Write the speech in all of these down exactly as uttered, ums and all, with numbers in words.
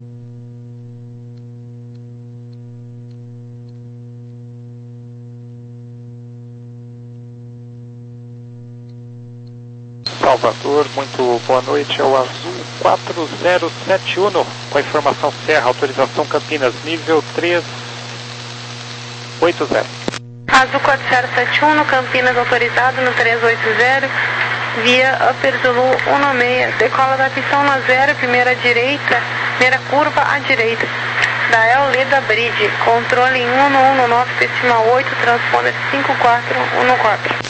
Salvador, muito boa noite, é o Azul quatro zero sete um, com a informação Serra, autorização Campinas, nível três oito zero. Azul quatro zero sete um, Campinas, autorizado no três oito zero, via Upper Zulu um seis, decola da pistão na zero, primeira direita, primeira curva à direita, da El Leda Bridge, controle um um um nove decimal oito, transponder cinco quatro um quatro.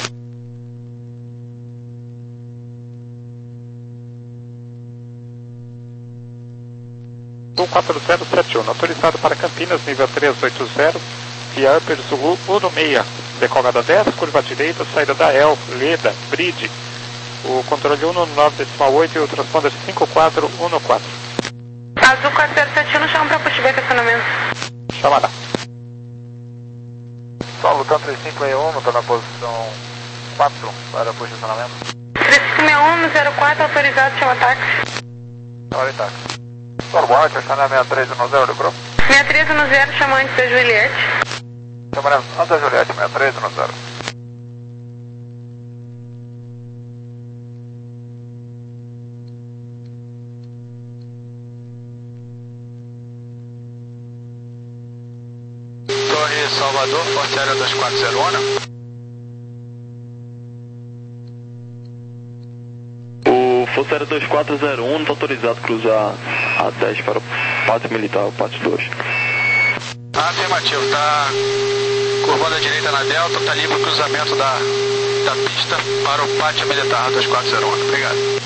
Azul quatro zero sete um, autorizado para Campinas, nível três oito zero, via Upper Zulu um seis, decola da dez, curva à direita, saída da El Leda Bridge, o controle um um nove decimal oito e o transponder cinco quatro um quatro. Azul quatro zero sete um, chama para push back acionamento. Chamará. Salvo, Cam três cinco seis um, está na posição quatro para posicionamento. três cinco seis um, zero quatro, autorizado, chama táxi. Chama de táxi. Norbote, está na sessenta e três no zero do grupo. sessenta e três no zero, chama antes da Juliette. Chamaremos antes da Juliette, sessenta e três no zero. Torre Salvador, Forte Aérea dois quatro zero um. O Força Aérea dois quatro zero um não está autorizado a cruzar a dez para o pátio militar, o pátio dois. Afirmativo, está curvando à direita na Delta, está livre o cruzamento da, da pista para o pátio militar dois quatro zero um. Obrigado.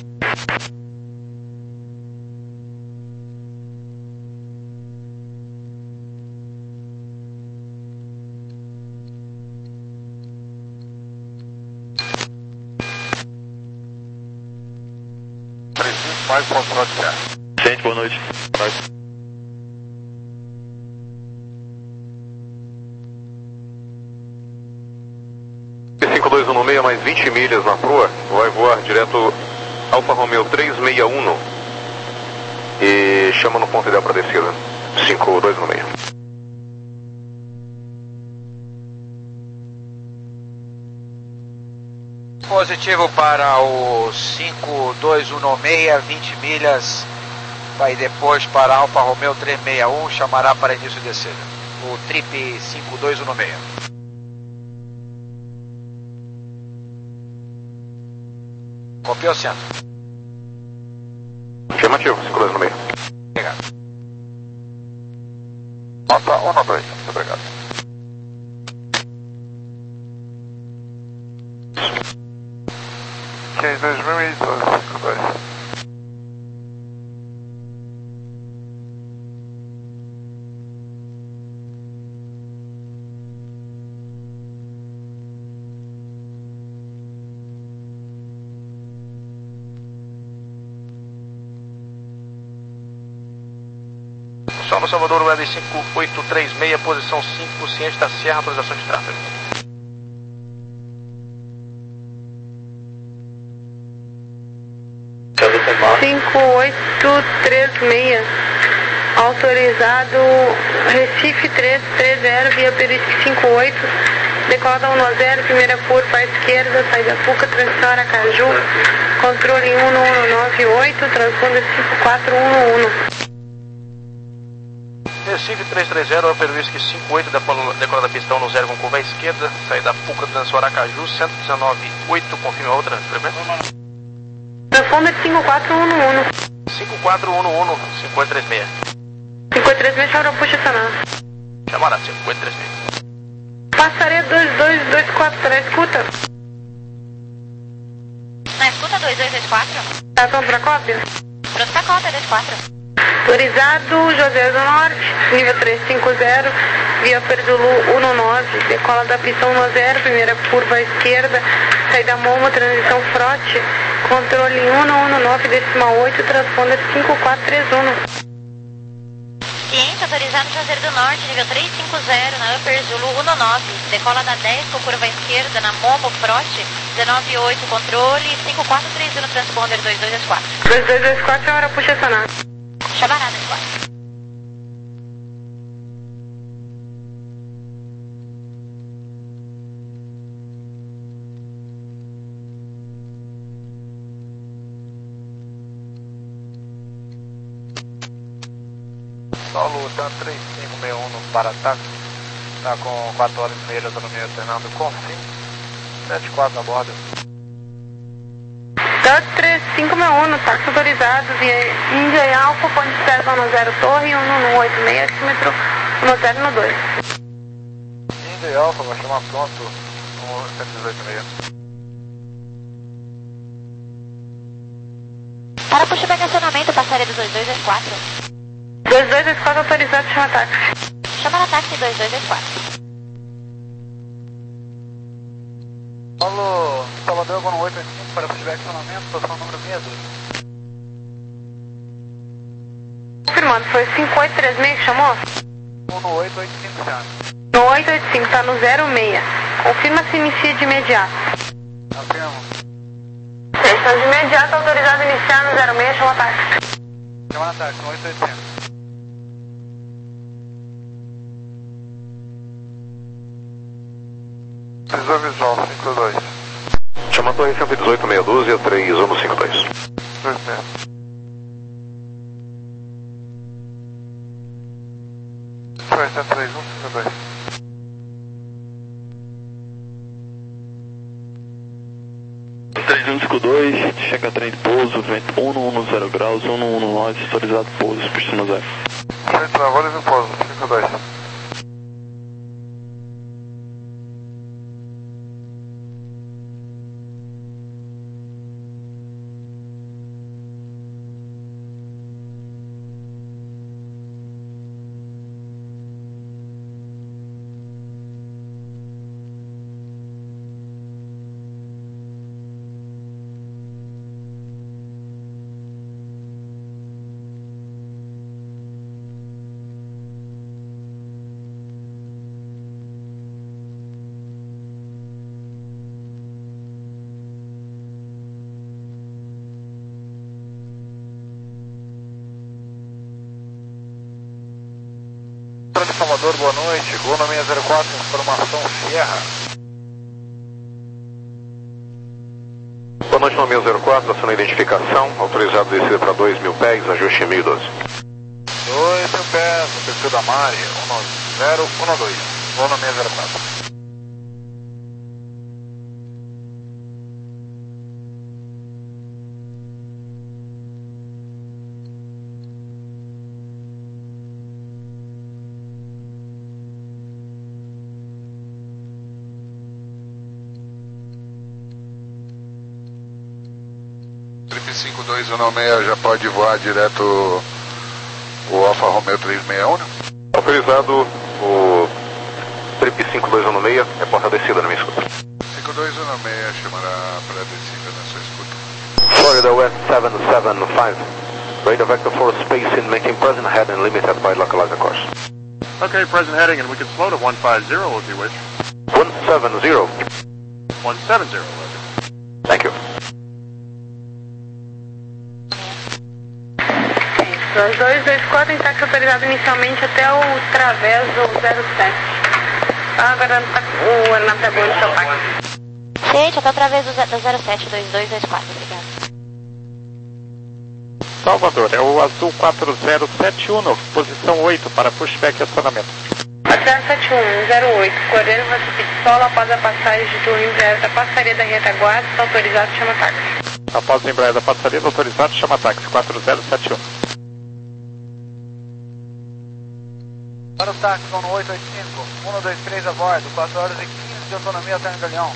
Mais controle de terra. Gente, boa noite. Boa noite. cinco dois um seis, mais vinte milhas na proa, vai voar direto Alfa Romeo três seis um e chama no ponto ideal para descida. cinco dois um seis. Positivo para o cinco dois um seis, vinte milhas, vai depois para Alfa Romeo três seis um, chamará para início de descida. O Trip cinco dois um seis. Copiou o centro. Afirmativo, cinco dois um seis. Obrigado. Nota um dois, muito obrigado. quinze dois mil e doze, cinco dois. Salvo Salvador, Web cinco oito três seis, posição cinco, ciente da Serra, autorização de tráfego. cinco oito três seis, autorizado Recife três três zero, via Perisque cinco oito, decola da um zero, primeira curva à esquerda, saída Puca, transição Aracaju, controle um um nove oito, transponder cinco quatro um um. Recife três três zero, Perisque cinco oito, decola da pistão no zero com curva à esquerda, saída Puca, transição Aracaju, cento e dezenove oito, confirma a outra frequência. Transponder cinco quatro um um. cinco quatro um um, cinco oito três seis. cinco oito três seis, chama para posicionar. Chamará, cinco oito três seis. Passaria dois dois dois quatro, tá na escuta? Na escuta dois dois dois quatro? Tá pronto pra cópia? Pronto pra cópia, dois quatro. Autorizado, José do Norte, nível três cinco zero, via Perzulu um nove, decola da pistão no zero, primeira curva à esquerda, saída Momo, transição Frote, controle um um nove decimal oito, transponder cinco quatro três um. quinhentos, autorizado Juazeiro do Norte, nível três cinco zero, na Upper Zulu um nove, decola da dez com curva à esquerda, na Momo Frote, dezenove oito, controle, cinco quatro três um, transponder dois dois dois quatro. dois dois dois quatro, é hora puxa acionar. Chamará, dois quatro. Solo TAN três cinco seis um no para-ataque. Está com quatro horas e meia de autonomia alternando com fim. sete quatro a bordo. TAN três cinco seis um, táxi autorizado via Índia e Alfa, ponte zero no zero torre, um um oito seis, altímetro no zero no dois. Índia e Alfa, vai chamar pronto no cento e dezoito seis. Para pushback acionamento, passaria do dois dois dois quatro. dois dois dois quatro autorizado, chama táxi. Chama na táxi dois dois dois quatro. Paulo, Salvador, Gono oito oito cinco para pushback acionamento, posição número sessenta e dois. Confirmando, foi cinco oito três seis que chamou? um oito oito cinco, senhor. No oito oito cinco, tá no zero seis. Confirma se inicia de imediato. Afirmo. Então, de imediato, autorizado a iniciar no zero seis, chama táxi. Chama na táxi, no oito oito cinco. Visão visual, cinco dois. Chama a torre cento e dezoito, meia dúzia, três um cinco dois. dois seis. Foi, cento e três um cinco dois. três um cinco dois, checa trem de pouso, vento um um zero graus, um um nove, autorizado pouso, pista no zero. Frente travou e pouso, cinco dois. De Salvador, boa noite. Gono seis zero quatro, informação Sierra. Boa noite, nome zero quatro, aciona a identificação, autorizado descida para dois mil pés, ajuste mil e doze. dois mil pés, no perfil da Mari, um zero um dois, Gono seis zero quatro. cinco dois um seis já pode voar direto o Alfa Romeo três seis um? Autorizado o Trip cinco dois um seis, é porta descida na minha escuta. cinco dois um seis chamará para descida na sua escuta. Florida West seven seven five, radar vector for space in making present head and limited by localizer course. Okay, present heading, and we can slow to one five zero if you wish. one seven zero. one seven zero, okay. Thank you. dois dois dois quatro, em táxi autorizado inicialmente até o Traveso zero sete. Ah, agora o aeronave tá bom no seu táxi. Gente, até outra vez do zero sete dois dois dois quatro, obrigado. Salvador, é o azul quatro zero sete um, posição oito para pushback e acionamento. zero sete um, zero oito, coordenando a solo após a passagem de turno embraer da passaria da retaguarda, está autorizado, chama táxi. Após o embraer da passaria, autorizado, chama táxi quatro zero sete um. Para o táxi, no oito oito cinco, um dois três a bordo, quatro horas e quinze de autonomia até o Galeão.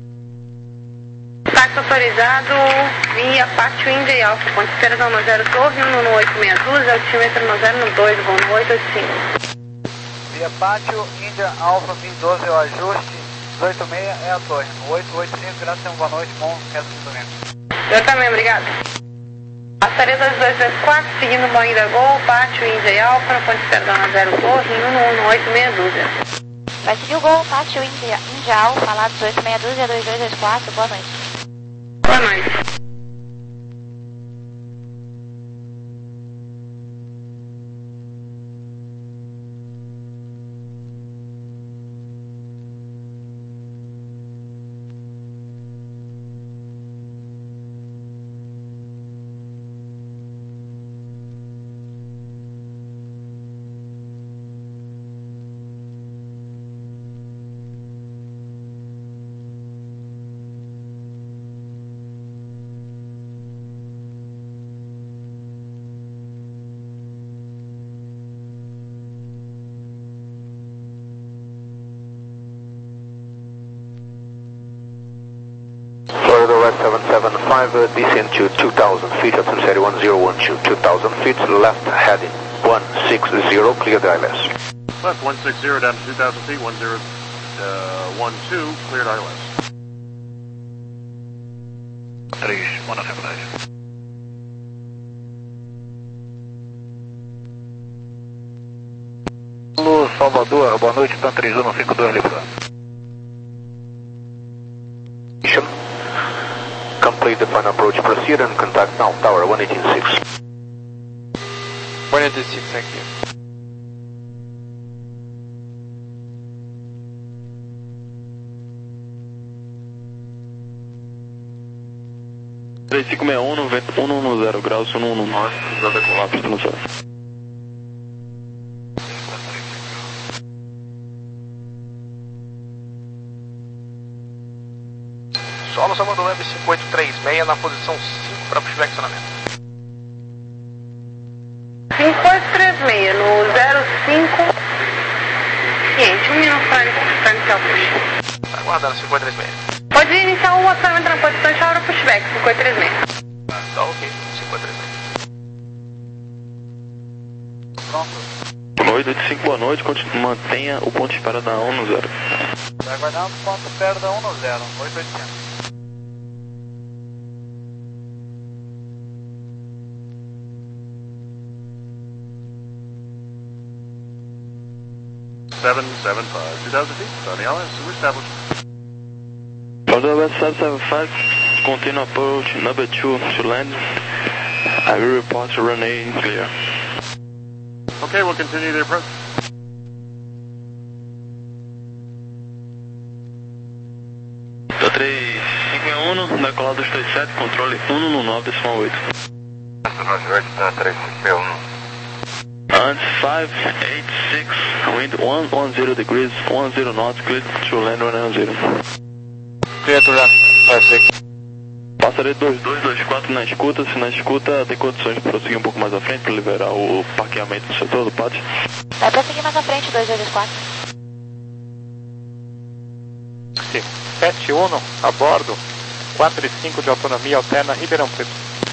Táxi autorizado via Pátio Índia e Alfa, ponte Teresão no zero torre, um no oito seis dois, altímetro no zero dois, voo no oito oito cinco. Via Pátio Índia Alfa mil e doze, o ajuste dezoito seis é a torre, no oito oito cinco, graças a uma boa noite, bom resto do domingo. Eu também, obrigado. Passaria dois dois dois quatro, seguindo o Boeing da Gol, Pátio Índia e Alfa, no ponte Teresão no zero torre, um no oito seis dois. Vai seguir o Gol, Pátio Índia, Índia Alfa, lá dezoito seis dois, dois dois dois quatro, boa noite. Boa noite. five, uh, descend to two thousand feet up to Serie one zero one two. two thousand feet, left heading one six zero, clear the I L S. Left one six zero down to two thousand feet, one zero one two, cleared I L S. três, one five. Alô, Salvador, boa noite, Tan três um cinco dois, Libra. Complete the final approach, proceed and contact now, tower one eighteen six. one eighteen six, thank you. três cinco seis um, vento um um zero graus, um um nove, já decolar, pista no céu. Solo Salvador Web cinco oito três seis na posição cinco para pushback acionamento. cinco oito três seis no zero cinco quinhentos, um minuto para iniciar o push. Tá aguardando cinco oito três seis. Pode iniciar o acionamento na posição e chamar o pushback, cinco oito três seis. Tá ok, cinco oito três seis. Pronto. Boa noite, cinco, boa noite, continue, mantenha o ponto de espera da um no zero. Vai aguardar um ponto perto da um no zero, oito oitocentos. seven seven five, two thousand feet, Sunny I L S, we're established. Salvador West seven seven five, continue approach number two to land. I will report to runway clear. Okay, we'll continue the approach. três cinco um, decolado dois três sete, controle um um nove, decimal oito. três cinco um. And five eight six, wind one one zero degrees, one zero knots, clear to land one one zero. Clear to land, five six. Passarei dois dois dois quatro na escuta, se na escuta tem condições de prosseguir um pouco mais à frente para liberar o parqueamento do setor do pátio. Vai prosseguir mais à frente, dois dois dois quatro. sete um a bordo, quatro e cinco de autonomia alterna Ribeirão Preto.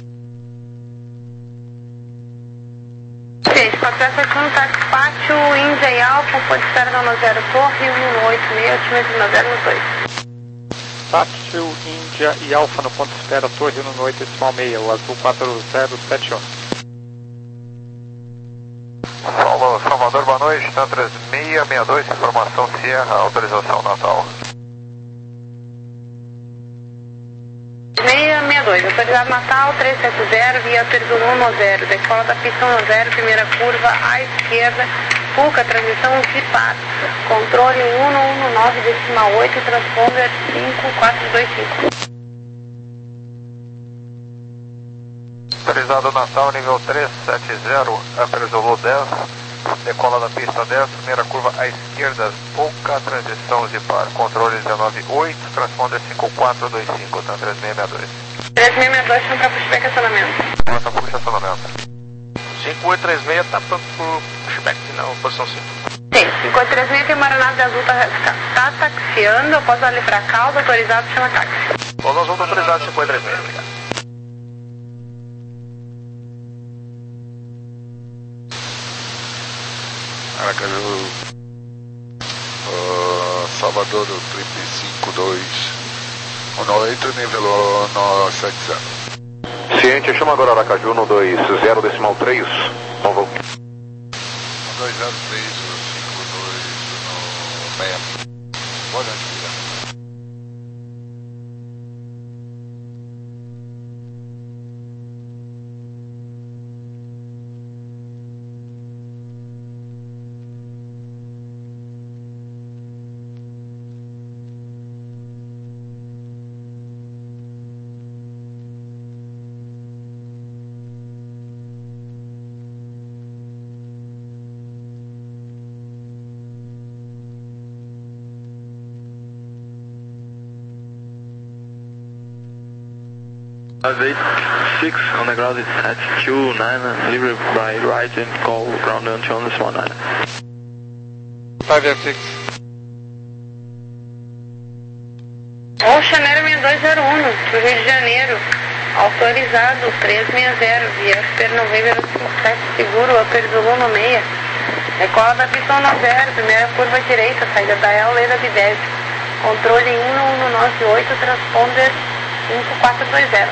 Gente, quatro sete um, táxi pátio, Índia e Alfa, pode estar na zero Torre, um oito seis, altimetria no zero dois. Pátio, Índia e Alfa no ponto de espera, Torre um oito decimal seis, o azul quatro zero sete um. Salvador, boa noite, Tan três seis seis dois, informação Sierra, autorização Natal. seis seis dois, autorizado Natal, três sete zero, via Perzu um zero, decola da pista um zero, primeira curva à esquerda, Fuca, transmissão Zipar, controle um um nove decimal oito, transponder cinco quatro dois cinco. Autorizado Natal, nível três sete zero, Perzu dez, decola da pista dez, primeira curva à esquerda, Fuca, transição Zipar, controle dezenove oito, transponder cinco quatro dois cinco, Tan três seis seis dois. três seis seis dois, para pushback acionamento. Nossa, puxa acionamento. cinco oito três seis tá pronto pro pushback na posição cinco. Sim, cinco oito três seis tem uma aeronave azul, tá, tá taxiando, eu posso ali pra causa, autorizado, chama táxi. Bom, nós vamos autorizar cinco oito três seis, obrigado. Aracaju, uh, Salvador, trip cinco dois um oito, nível nove sete zero. Ciente, chama agora Aracaju no dois zero decimal três, novo. dois zero três cinco dois um seis. Boa noite, obrigado. five eight six on the ground at two nine, delivery by right and call ground until on this one nine. five eight six. Ocean Air seis dois zero um, do Rio de Janeiro. Autorizado três seis zero, via Upper November cinco sete, seguro, Upper Zulu no meia. Decola da pista um zero, primeira curva direita, saída da E L, Leda B dez. Controle um um nove oito, transponder cinco quatro dois zero.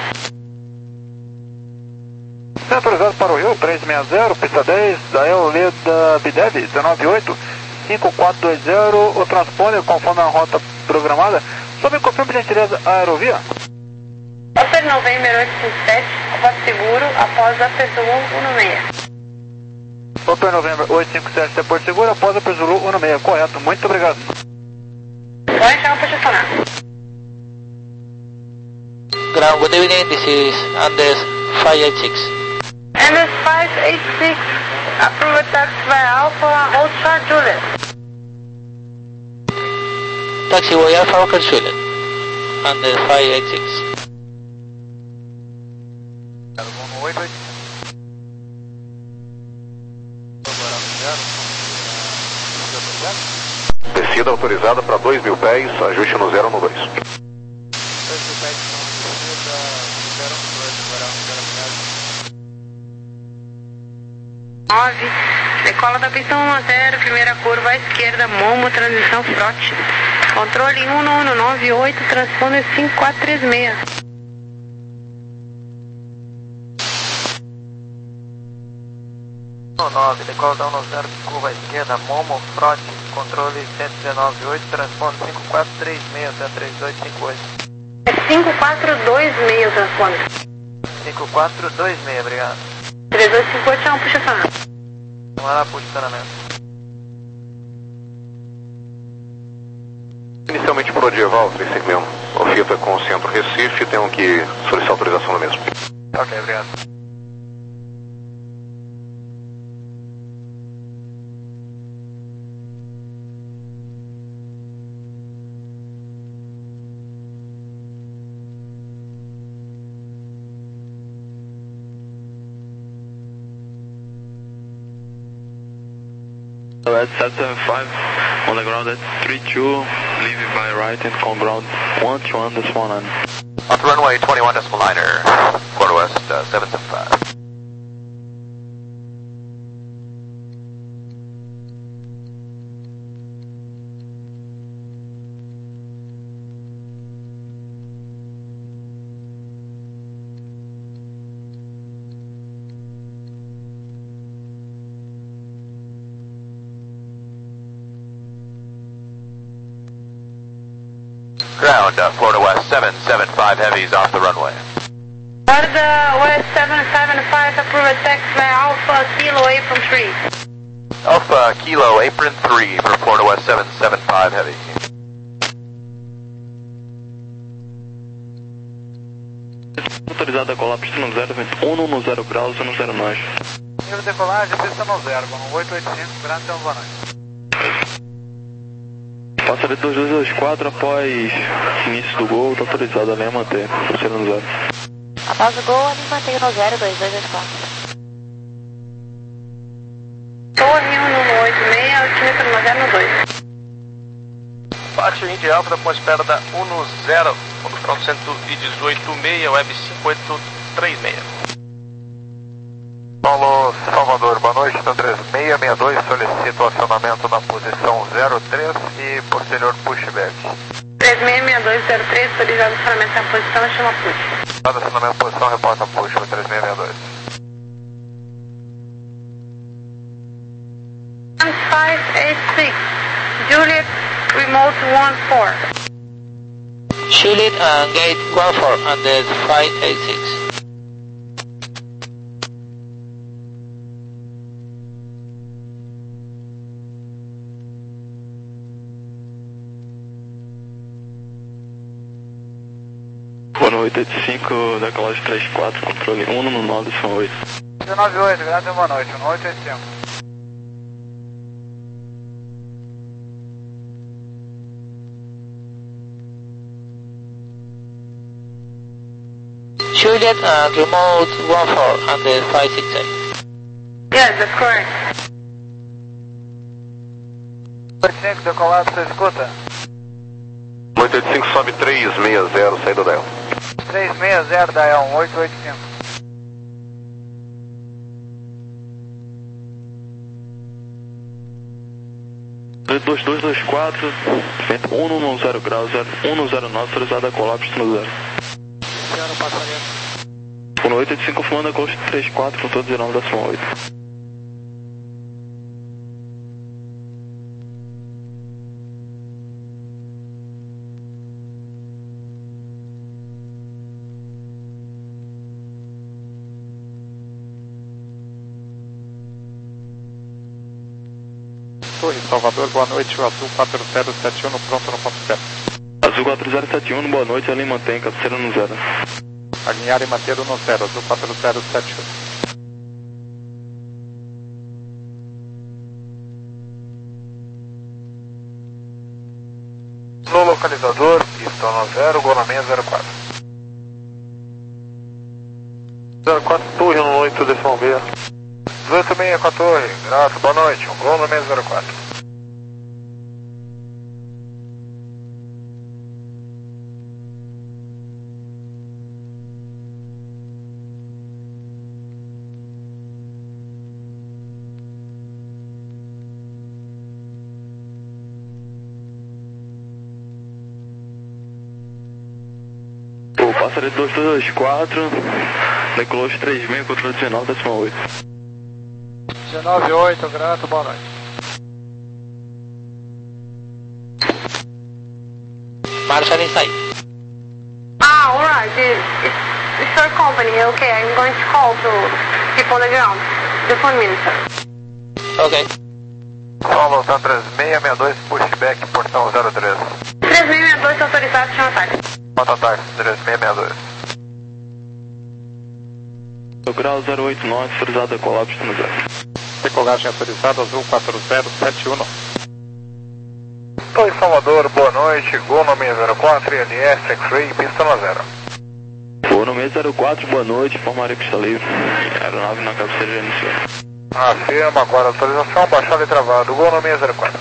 Autorizado para o Rio, três seis zero, pista dez, da E L, Leda B dez, dezenove oito, cinco quatro dois zero, o transponder conforme a rota programada. Sobre confirme de gentileza a aerovia. Upper November oito cinco sete, após seguro, após Upper Zulu um no meia. Upper November oito cinco sete, Porto Seguro, após Upper Zulu um no meia, correto, muito obrigado. Vai chamar para estacionar. Ground, good evening, this is Andes five eight six. Andes five eight six, approve taxi by Alpha, hold short Juliet. Taxiway Alpha Rocker Juliet, Andes five eight six. Descida autorizada para dois mil pés, ajuste no zero no dois. nove, decola da pista um zero, primeira curva à esquerda, Momo, transição frote. Controle um um nove oito, transponder cinco quatro três seis. nove, decola da um zero, curva à esquerda, Momo, frote, controle sete um nove oito, transponder cinco quatro três seis, até três dois cinco oito. É cinco quatro dois seis, transponder. cinco quatro dois seis, obrigado. três dois cinco oito, chama para estacionar. Vamos lá para o estacionamento. Inicialmente por Odieval, três cinco seis um. Ofita com o centro Recife, tenho que solicitar autorização no mesmo. Ok, obrigado. At seven seven five, on the ground at three two, leaving by right and on ground one two one decimal nine. Off the runway twenty-one decimal niner, quarter west uh, seven seven five. Ground, uh, Florida West seven seven five heavies off the runway. Florida West seven seven five, approve taxi by Alpha Kilo Apron three. Alpha Kilo Apron three for Florida West seven seven five heavy. Autorizado a colar pista no zero, um no zero graus, um no zero nós. Nível de decolagem, pista no zero, vamos oito oito cinco, grande então boa noite. Passa ali dois dois dois quatro após início do gol, está autorizado a linha manter, terceiro no zero. Após o gol, a linha mantém no zero dois dois dois quatro. Torre um um oito seis, altímetro no zero no dois. Pátio Indy Alfa com espera da um no zero, front cento e dezoito seis, web cinco oito três seis. Paulo Salvador, boa noite, tá três seis seis dois, solicito acionamento na posição zero três e posterior pushback. três seis seis dois zero três, autorizado acionamento na posição, chama push. Dado acionamento na posição, reporta push, três seis seis dois. five eight six, Juliet, remote one four. Juliet and gate one four under five eight six. oito oito cinco, decolagem três quatro, controle um no nove, são oito. dezenove oito, grande boa noite, um oito oito cinco. Juliet and remote one four under five six eight. Yes, that's correct. oito oito cinco, decolado, você escuta? oito oito cinco sobe três seis zero, saída dela. três três seis zero da E um oito oito cinco. dois dois dois quatro, vento um um zero graus, um zero nove, autorizado a colapso no zero. Senhora, passarinho. Por oito oito cinco, comando a coast três quatro, controle dezenove ponto oito. Torre Salvador, boa noite, o Azul quatro zero sete um, pronto no ponto zero. Azul quatro zero sete um, boa noite, ali mantém, cabeceira no zero. Alinhar e manter o no zero, Azul quatro zero sete um. No localizador, pista no zero, gol na meia zero quatro. zero quatro, torre no oito, decimal B. dezoito seis com a torre, grato, boa noite, um gol na meia zero quatro. O passarinho dois dois dois quatro, decolou três seis, controle dezenove ponto oito. dezenove oito, grato, boa noite. Marshall inside. Ah, alright. It, it's, it's your company. Okay, I'm going to call to people on the ground. Just one minute, sir. Ok. Solo Tan três seis seis dois, pushback, portão zero três. três seis seis dois, autorizado, chama táxi. Nota táxi, três seis seis dois. O grau zero oito nove, autorizado a colapso no zero. Decolagem autorizada, Azul quatro zero sete um. Torre Salvador, boa noite, gol no meia zero quatro, I L S, X-Ray, pista no zero. Gol no meia zero quatro, boa noite, formarei pista livre. Aeronave na cabeceira já iniciou. Afirma agora, autorização, baixado e travado, gol no meia zero quatro.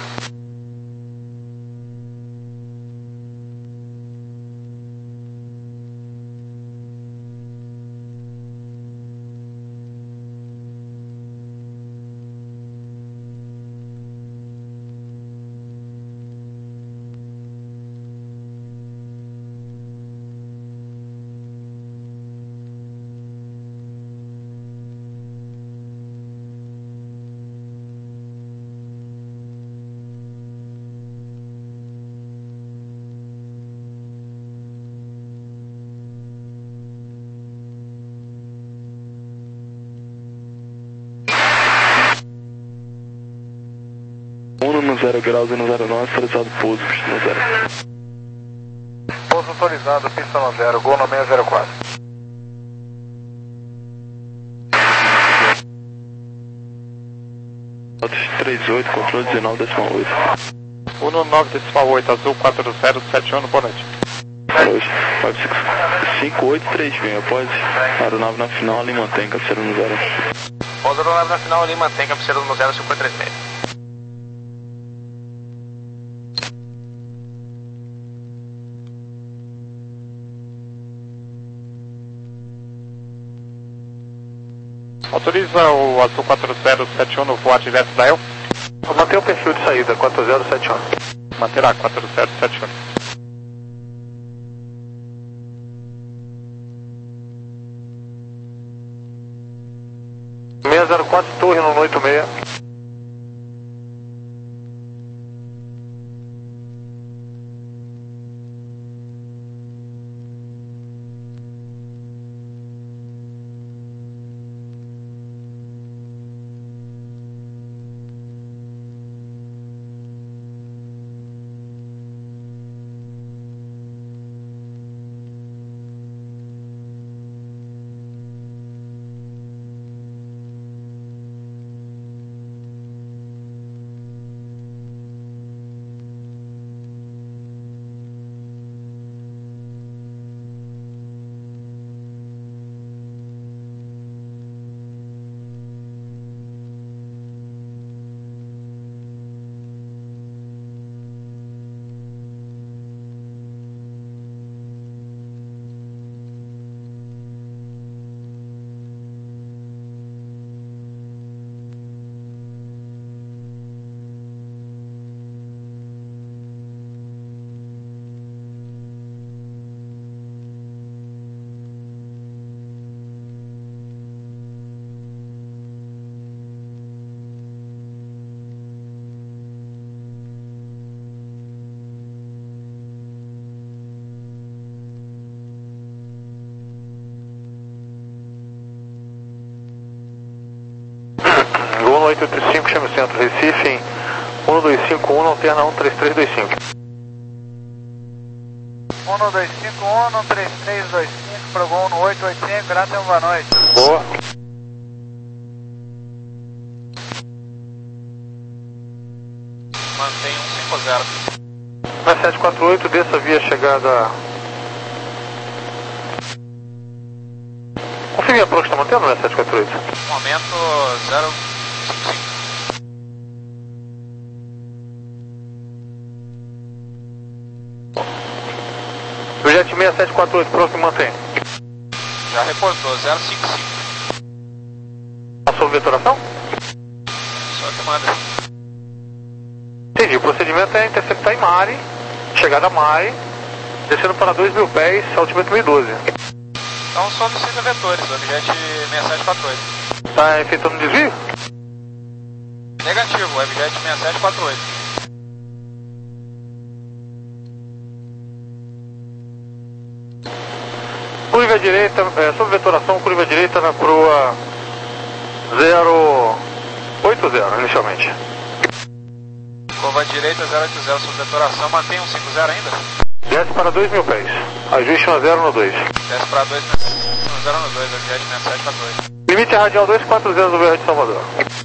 um no zero graus e no zero nove, autorizado pouso, pista no zero. Pouso autorizado, pista no zero, gol no meia zero quatro. três oito, controle dezenove ponto oito. um no nove decimal oito, Azul quatro zero sete um, boa noite. Boa noite. cinco oito três seis, após aeronave na final, ali mantém, cabeceira no zero. Após aeronave na final, ali mantém, cabeceira no zero cinco três seis. Autoriza o Azul quatro zero sete um no voar direto da E L? Mantenha o perfil de saída, quatro zero sete um. Manterá quatro zero sete um. seis zero quatro, torre no oito seis. oito oito cinco, chame o centro, Recife em um dois cinco um, alterna um três três dois cinco. um dois cinco um, três três dois cinco, para o um oito oito cinco, graças, boa noite. Boa. Mantém um cinco zero. Na sete quatro oito, desça via chegada. Confirme a Pro que está mantendo, né, sete quatro oito? Momento zero cinco cinco. Projeto seis sete quatro oito, próximo mantém. Já reportou, zero cinco cinco. Passou a vetoração? Só que manda. Entendi, o procedimento é interceptar em Mare, chegada a Mare, descendo para dois mil pés, altímetro mil e doze. Então solicita vetores, objeto seis sete quatro oito. Está efetuando desvio? Negativo, objeto seis sete quatro oito. Curva direita, é, sob vetoração, curva direita na proa zero oito zero inicialmente. Curva direita zero oito zero sob vetoração, mantém um cinco zero ainda? Desce para dois mil pés, ajuste um zero no dois. Desce para dois um zero no dois, objeto seis sete quatro oito. Limite radial dois quatro zero do V R de Salvador.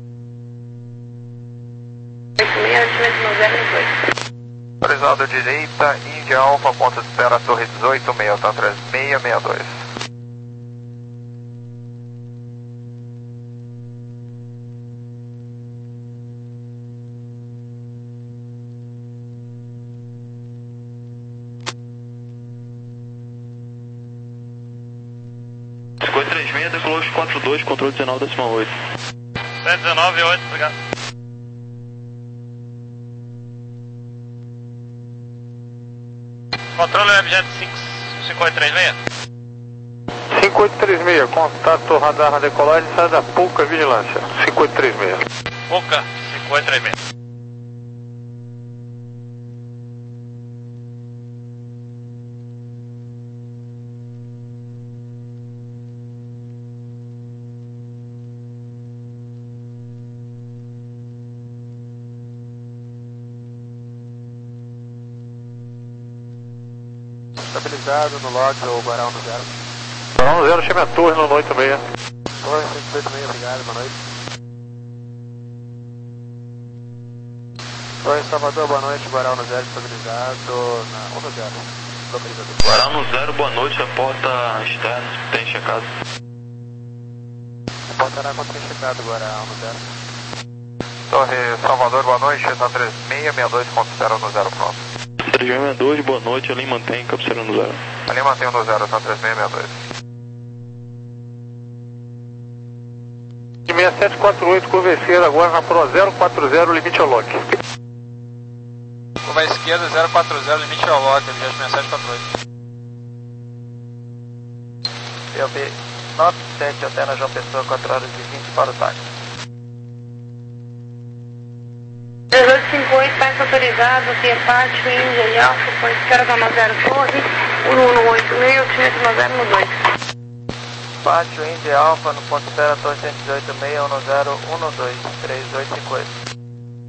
oito seis, altímetro zero no dois. Horizontal direita, Índia Alfa, ponto de espera, torre dezoito, meia, tá três seis seis dois. cinco três seis, decolou quatro dois, controle dezenove décimo oito. cento e dezenove, oito, obrigado. Controle objeto cinco oito três seis. cinco oito três seis, contato radar na decolagem, sai da Pouca Vigilância. cinco oito três seis. Pouca, cinco oito três seis. Estabilizado no log ou Guarão no zero. Guarão no zero, chame a torre no oito seis. Torre cinco oito seis, obrigado, boa noite. Torre Salvador, boa noite, Guarão no zero, estabilizado na um zero. Localizador. Guarão no zero, boa noite, reporta externo, tem checado. Reportará quando tem checado, Guarão no zero. Torre Salvador, boa noite, tá três seis seis dois, ponto zero no zero, pronto. três seis seis dois, boa noite, ali mantém, cabeceira no zero. Ali mantém no zero, tá três seis seis dois. seis sete quatro oito, curva esquerda agora na Pro zero quatro zero, limite ao lock. Curva esquerda zero quatro zero, limite ao lock, objeto seis sete quatro oito. P O B nove sete, alterna João Pessoa, quatro horas e vinte para o táxi. dezoito cinquenta e oito, táxi autorizado, via Pátio, Índia e Alfa, com espera da zero Torre, um um oito seis, altímetro zero no dois. Pátio, Índia Alfa, no ponto de espera, torre cento e dezoito, meia, um zero, um dois, três oito cinco oito.